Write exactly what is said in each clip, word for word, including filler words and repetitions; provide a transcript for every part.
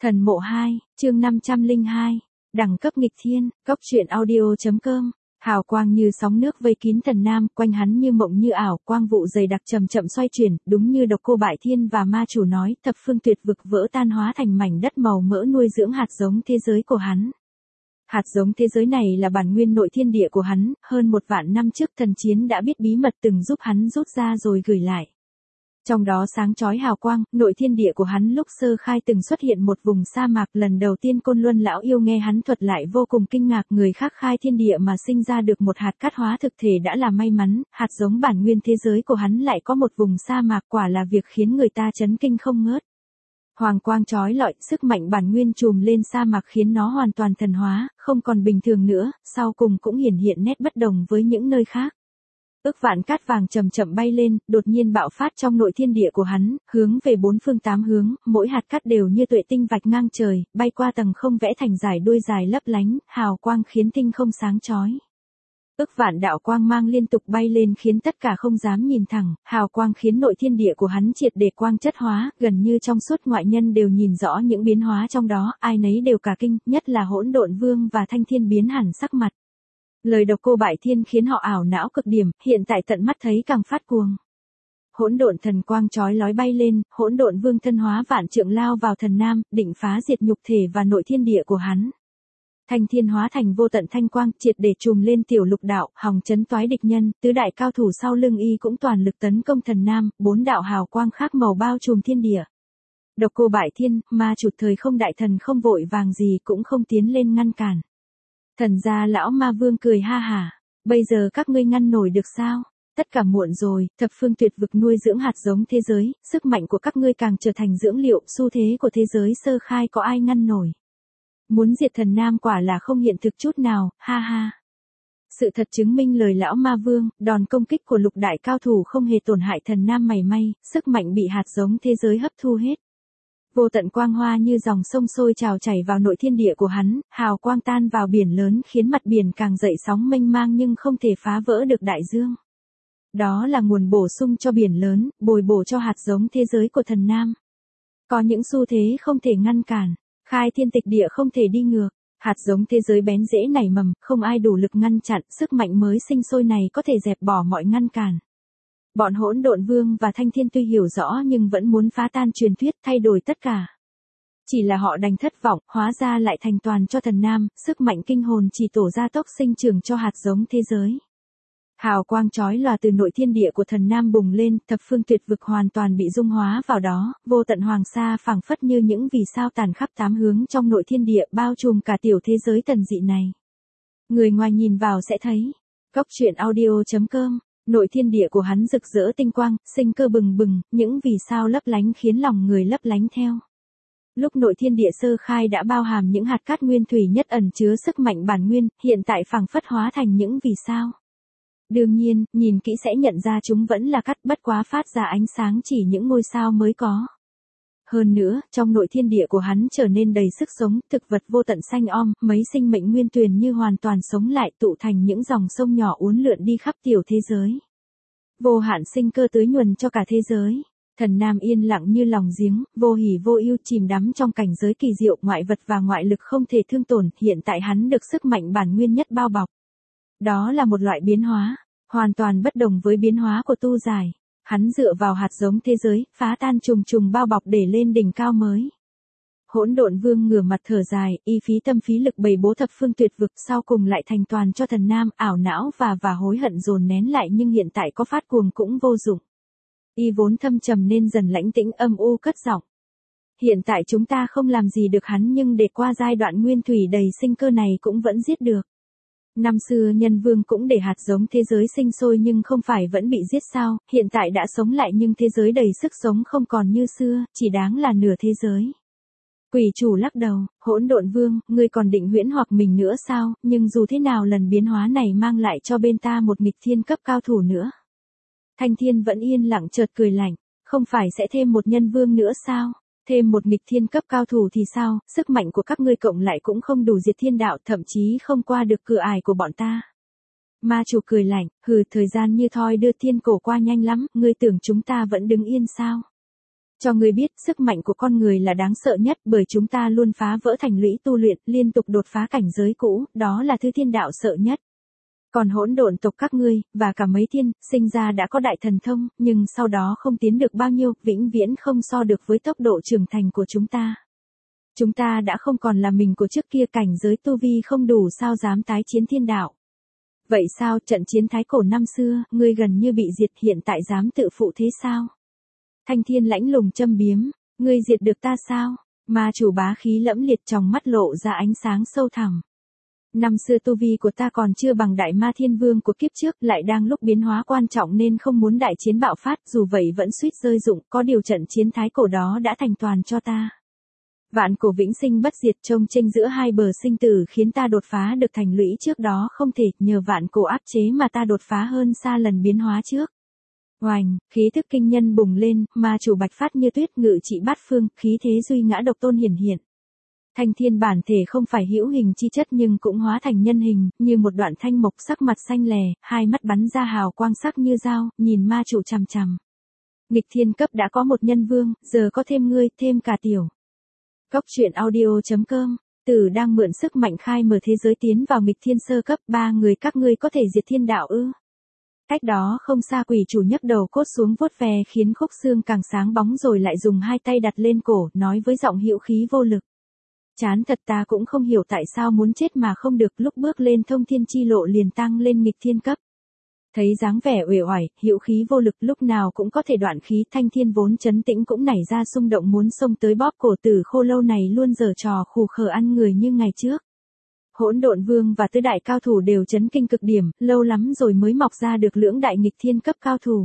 Thần mộ hai, chương năm trăm lẻ hai, đẳng cấp nghịch thiên, cốc truyện audio.com. Hào quang như sóng nước vây kín Thần Nam, quanh hắn như mộng như ảo, quang vụ dày đặc chậm chậm xoay chuyển, đúng như Độc Cô Bại Thiên và ma chủ nói, thập phương tuyệt vực vỡ tan hóa thành mảnh đất màu mỡ nuôi dưỡng hạt giống thế giới của hắn. Hạt giống thế giới này là bản nguyên nội thiên địa của hắn, hơn một vạn năm trước thần chiến đã biết bí mật từng giúp hắn rút ra rồi gửi lại. Trong đó sáng chói hào quang, nội thiên địa của hắn lúc sơ khai từng xuất hiện một vùng sa mạc, lần đầu tiên Côn Luân lão yêu nghe hắn thuật lại vô cùng kinh ngạc, người khác khai thiên địa mà sinh ra được một hạt cát hóa thực thể đã là may mắn, hạt giống bản nguyên thế giới của hắn lại có một vùng sa mạc, quả là việc khiến người ta chấn kinh không ngớt. Hoàng quang chói lọi, sức mạnh bản nguyên trùm lên sa mạc khiến nó hoàn toàn thần hóa, không còn bình thường nữa, sau cùng cũng hiển hiện nét bất đồng với những nơi khác. Ước vạn cát vàng chậm chậm bay lên, đột nhiên bạo phát trong nội thiên địa của hắn, hướng về bốn phương tám hướng, mỗi hạt cát đều như tuệ tinh vạch ngang trời, bay qua tầng không vẽ thành dải đuôi dài lấp lánh, hào quang khiến tinh không sáng chói. Ước vạn đạo quang mang liên tục bay lên khiến tất cả không dám nhìn thẳng, hào quang khiến nội thiên địa của hắn triệt để quang chất hóa, gần như trong suốt ngoại nhân đều nhìn rõ những biến hóa trong đó, ai nấy đều cả kinh, nhất là Hỗn Độn Vương và Thanh Thiên biến hẳn sắc mặt. Lời Độc Cô Bại Thiên khiến họ ảo não cực điểm, hiện tại tận mắt thấy càng phát cuồng. Hỗn độn thần quang chói lói bay lên, Hỗn Độn Vương thân hóa vạn trượng lao vào Thần Nam, định phá diệt nhục thể và nội thiên địa của hắn. Thanh Thiên hóa thành vô tận thanh quang, triệt để trùm lên tiểu lục đạo, hòng chấn toái địch nhân, tứ đại cao thủ sau lưng y cũng toàn lực tấn công Thần Nam, bốn đạo hào quang khác màu bao trùm thiên địa. Độc Cô Bại Thiên, ma chủ thời không đại thần không vội vàng gì cũng không tiến lên ngăn cản. Thần gia lão ma vương cười ha hả, bây giờ các ngươi ngăn nổi được sao? Tất cả muộn rồi, thập phương tuyệt vực nuôi dưỡng hạt giống thế giới, sức mạnh của các ngươi càng trở thành dưỡng liệu, xu thế của thế giới sơ khai có ai ngăn nổi. Muốn diệt Thần Nam quả là không hiện thực chút nào, ha ha. Sự thật chứng minh lời lão ma vương, đòn công kích của lục đại cao thủ không hề tổn hại Thần Nam mảy may, sức mạnh bị hạt giống thế giới hấp thu hết. Vô tận quang hoa như dòng sông sôi trào chảy vào nội thiên địa của hắn, hào quang tan vào biển lớn khiến mặt biển càng dậy sóng mênh mang nhưng không thể phá vỡ được đại dương. Đó là nguồn bổ sung cho biển lớn, bồi bổ cho hạt giống thế giới của Thần Nam. Có những xu thế không thể ngăn cản, khai thiên tịch địa không thể đi ngược, hạt giống thế giới bén rễ nảy mầm, không ai đủ lực ngăn chặn, sức mạnh mới sinh sôi này có thể dẹp bỏ mọi ngăn cản. Bọn Hỗn Độn Vương và Thanh Thiên tuy hiểu rõ nhưng vẫn muốn phá tan truyền thuyết, thay đổi tất cả. Chỉ là họ đành thất vọng, hóa ra lại thành toàn cho Thần Nam, sức mạnh kinh hồn chỉ tổ ra tốc sinh trưởng cho hạt giống thế giới. Hào quang chói lòa từ nội thiên địa của Thần Nam bùng lên, thập phương tuyệt vực hoàn toàn bị dung hóa vào đó, vô tận hoàng sa phảng phất như những vì sao tàn khắp tám hướng trong nội thiên địa, bao trùm cả tiểu thế giới tần dị này. Người ngoài nhìn vào sẽ thấy. Cốc truyện audio.com. Nội thiên địa của hắn rực rỡ tinh quang, sinh cơ bừng bừng, những vì sao lấp lánh khiến lòng người lấp lánh theo. Lúc nội thiên địa sơ khai đã bao hàm những hạt cát nguyên thủy nhất ẩn chứa sức mạnh bản nguyên, hiện tại phảng phất hóa thành những vì sao. Đương nhiên, nhìn kỹ sẽ nhận ra chúng vẫn là cát, bất quá phát ra ánh sáng chỉ những ngôi sao mới có. Hơn nữa, trong nội thiên địa của hắn trở nên đầy sức sống, thực vật vô tận xanh om, mấy sinh mệnh nguyên tuyền như hoàn toàn sống lại, tụ thành những dòng sông nhỏ uốn lượn đi khắp tiểu thế giới. Vô hạn sinh cơ tưới nhuần cho cả thế giới. Thần Nam yên lặng như lòng giếng, vô hỉ vô ưu chìm đắm trong cảnh giới kỳ diệu, ngoại vật và ngoại lực không thể thương tổn, hiện tại hắn được sức mạnh bản nguyên nhất bao bọc. Đó là một loại biến hóa, hoàn toàn bất đồng với biến hóa của tu giải. Hắn dựa vào hạt giống thế giới, phá tan trùng trùng bao bọc để lên đỉnh cao mới. Hỗn Độn Vương ngửa mặt thở dài, y phí tâm phí lực bày bố thập phương tuyệt vực, sau cùng lại thành toàn cho Thần Nam, ảo não và và hối hận dồn nén lại nhưng hiện tại có phát cuồng cũng vô dụng. Y vốn thâm trầm nên dần lãnh tĩnh, âm u cất giọng. Hiện tại chúng ta không làm gì được hắn nhưng để qua giai đoạn nguyên thủy đầy sinh cơ này cũng vẫn giết được. Năm xưa nhân vương cũng để hạt giống thế giới sinh sôi nhưng không phải vẫn bị giết sao, hiện tại đã sống lại nhưng thế giới đầy sức sống không còn như xưa, chỉ đáng là nửa thế giới. Quỷ chủ lắc đầu, Hỗn Độn Vương, ngươi còn định huyễn hoặc mình nữa sao, nhưng dù thế nào lần biến hóa này mang lại cho bên ta một nghịch thiên cấp cao thủ nữa. Thanh Thiên vẫn yên lặng chợt cười lạnh, không phải sẽ thêm một nhân vương nữa sao? Thêm một nghịch thiên cấp cao thủ thì sao, sức mạnh của các ngươi cộng lại cũng không đủ diệt thiên đạo, thậm chí không qua được cửa ải của bọn ta. Ma chủ cười lạnh, hừ, thời gian như thoi đưa thiên cổ qua nhanh lắm, ngươi tưởng chúng ta vẫn đứng yên sao? Cho ngươi biết, sức mạnh của con người là đáng sợ nhất bởi chúng ta luôn phá vỡ thành lũy tu luyện, liên tục đột phá cảnh giới cũ, đó là thứ thiên đạo sợ nhất. Còn hỗn độn tộc các ngươi, và cả mấy thiên, sinh ra đã có đại thần thông, nhưng sau đó không tiến được bao nhiêu, vĩnh viễn không so được với tốc độ trưởng thành của chúng ta. Chúng ta đã không còn là mình của trước kia, cảnh giới tu vi không đủ sao dám tái chiến thiên đạo. Vậy sao, trận chiến thái cổ năm xưa, ngươi gần như bị diệt, hiện tại dám tự phụ thế sao? Thanh thiên lãnh lùng châm biếm, ngươi diệt được ta sao? Ma chủ bá khí lẫm liệt, trong mắt lộ ra ánh sáng sâu thẳm. Năm xưa tu vi của ta còn chưa bằng đại ma thiên vương của kiếp trước, lại đang lúc biến hóa quan trọng nên không muốn đại chiến bạo phát, dù vậy vẫn suýt rơi dụng, có điều trận chiến thái cổ đó đã thành toàn cho ta. Vạn cổ vĩnh sinh bất diệt, trông chênh giữa hai bờ sinh tử khiến ta đột phá được thành lũy trước đó không thể, nhờ vạn cổ áp chế mà ta đột phá hơn xa lần biến hóa trước. Oành, khí thức kinh nhân bùng lên, ma chủ bạch phát như tuyết, ngự trị bát phương, khí thế duy ngã độc tôn hiển hiện. Thanh thiên bản thể không phải hữu hình chi chất nhưng cũng hóa thành nhân hình, như một đoạn thanh mộc, sắc mặt xanh lè, hai mắt bắn ra hào quang sắc như dao, nhìn ma chủ chằm chằm. Nghịch thiên cấp đã có một nhân vương, giờ có thêm ngươi, thêm cả tiểu. Cốc truyện audio chấm com, Tử đang mượn sức mạnh khai mở thế giới tiến vào nghịch thiên sơ cấp, ba người các ngươi có thể diệt thiên đạo ư? Cách đó không xa quỷ chủ nhấc đầu cốt xuống vuốt ve khiến khúc xương càng sáng bóng rồi lại dùng hai tay đặt lên cổ, nói với giọng hữu khí vô lực. Chán thật, ta cũng không hiểu tại sao muốn chết mà không được, lúc bước lên thông thiên chi lộ liền tăng lên nghịch thiên cấp. Thấy dáng vẻ uể oải, hữu khí vô lực, lúc nào cũng có thể đoạn khí, thanh thiên vốn trấn tĩnh cũng nảy ra xung động muốn xông tới bóp cổ tử khô lâu này luôn giở trò khù khờ ăn người như ngày trước. Hỗn độn vương và tứ đại cao thủ đều chấn kinh cực điểm, lâu lắm rồi mới mọc ra được lưỡng đại nghịch thiên cấp cao thủ.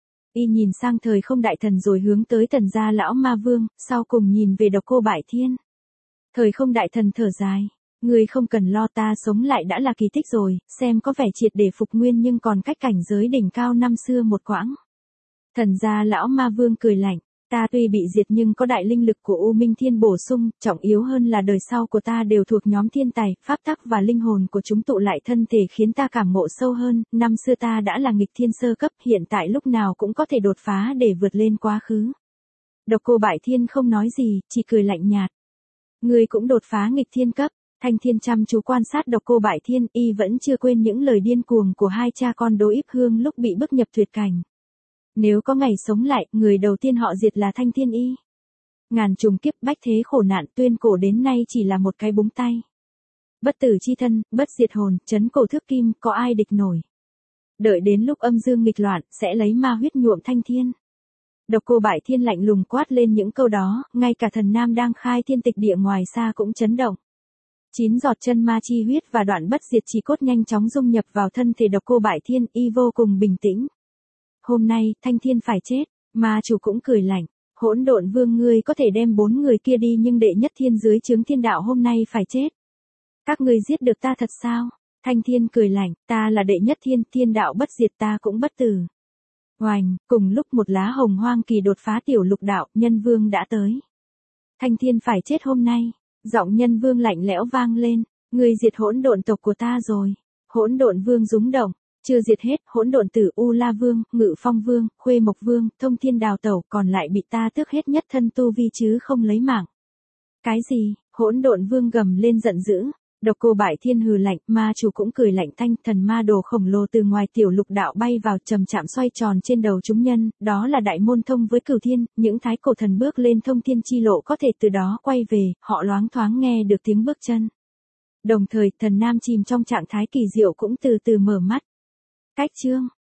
Y nhìn sang thời không đại thần rồi hướng tới Tần gia lão ma vương, sau cùng nhìn về Độc Cô Bại Thiên. Thời không đại thần thở dài, ngươi không cần lo, ta sống lại đã là kỳ tích rồi, xem có vẻ triệt để phục nguyên nhưng còn cách cảnh giới đỉnh cao năm xưa một quãng. Thần gia lão ma vương cười lạnh, ta tuy bị diệt nhưng có đại linh lực của U Minh Thiên bổ sung, trọng yếu hơn là đời sau của ta đều thuộc nhóm thiên tài, pháp tắc và linh hồn của chúng tụ lại thân thể khiến ta cảm ngộ sâu hơn, năm xưa ta đã là nghịch thiên sơ cấp, hiện tại lúc nào cũng có thể đột phá để vượt lên quá khứ. Độc Cô Bại Thiên không nói gì, chỉ cười lạnh nhạt. Ngươi cũng đột phá nghịch thiên cấp. Thanh thiên chăm chú quan sát Độc Cô Bại Thiên, y vẫn chưa quên những lời điên cuồng của hai cha con Đỗ Íp Hương lúc bị bức nhập tuyệt cảnh. Nếu có ngày sống lại, người đầu tiên họ diệt là Thanh Thiên y. Ngàn trùng kiếp bách thế khổ nạn tuyên cổ đến nay chỉ là một cái búng tay. Bất tử chi thân, bất diệt hồn, chấn cổ thước kim, có ai địch nổi. Đợi đến lúc âm dương nghịch loạn, sẽ lấy ma huyết nhuộm Thanh Thiên. Độc Cô Bại Thiên lạnh lùng quát lên những câu đó, ngay cả thần nam đang khai thiên tịch địa ngoài xa cũng chấn động. Chín giọt chân ma chi huyết và đoạn bất diệt chi cốt nhanh chóng dung nhập vào thân thể Độc Cô Bại Thiên, y vô cùng bình tĩnh. Hôm nay, Thanh Thiên phải chết, ma chủ cũng cười lạnh, hỗn độn vương ngươi có thể đem bốn người kia đi nhưng đệ nhất thiên dưới trướng thiên đạo hôm nay phải chết. Các ngươi giết được ta thật sao? Thanh Thiên cười lạnh, ta là đệ nhất thiên, thiên đạo bất diệt ta cũng bất tử. Oành, cùng lúc một lá hồng hoang kỳ đột phá tiểu lục đạo, nhân vương đã tới. Thanh Thiên phải chết hôm nay. Giọng nhân vương lạnh lẽo vang lên, ngươi diệt hỗn độn tộc của ta rồi. Hỗn độn vương rúng động, chưa diệt hết, hỗn độn tử U La vương, Ngự Phong vương, Khuê Mộc vương, Thông Thiên Đào Tẩu còn lại bị ta tước hết nhất thân tu vi chứ không lấy mạng. Cái gì? Hỗn độn vương gầm lên giận dữ. Độc Cô Bại Thiên hừ lạnh, ma chủ cũng cười lạnh, thanh thần ma đồ khổng lồ từ ngoài tiểu lục đạo bay vào, chậm chạm xoay tròn trên đầu chúng nhân, đó là đại môn thông với cửu thiên, những thái cổ thần bước lên thông thiên chi lộ có thể từ đó quay về, họ loáng thoáng nghe được tiếng bước chân. Đồng thời, thần nam chìm trong trạng thái kỳ diệu cũng từ từ mở mắt. Cách chương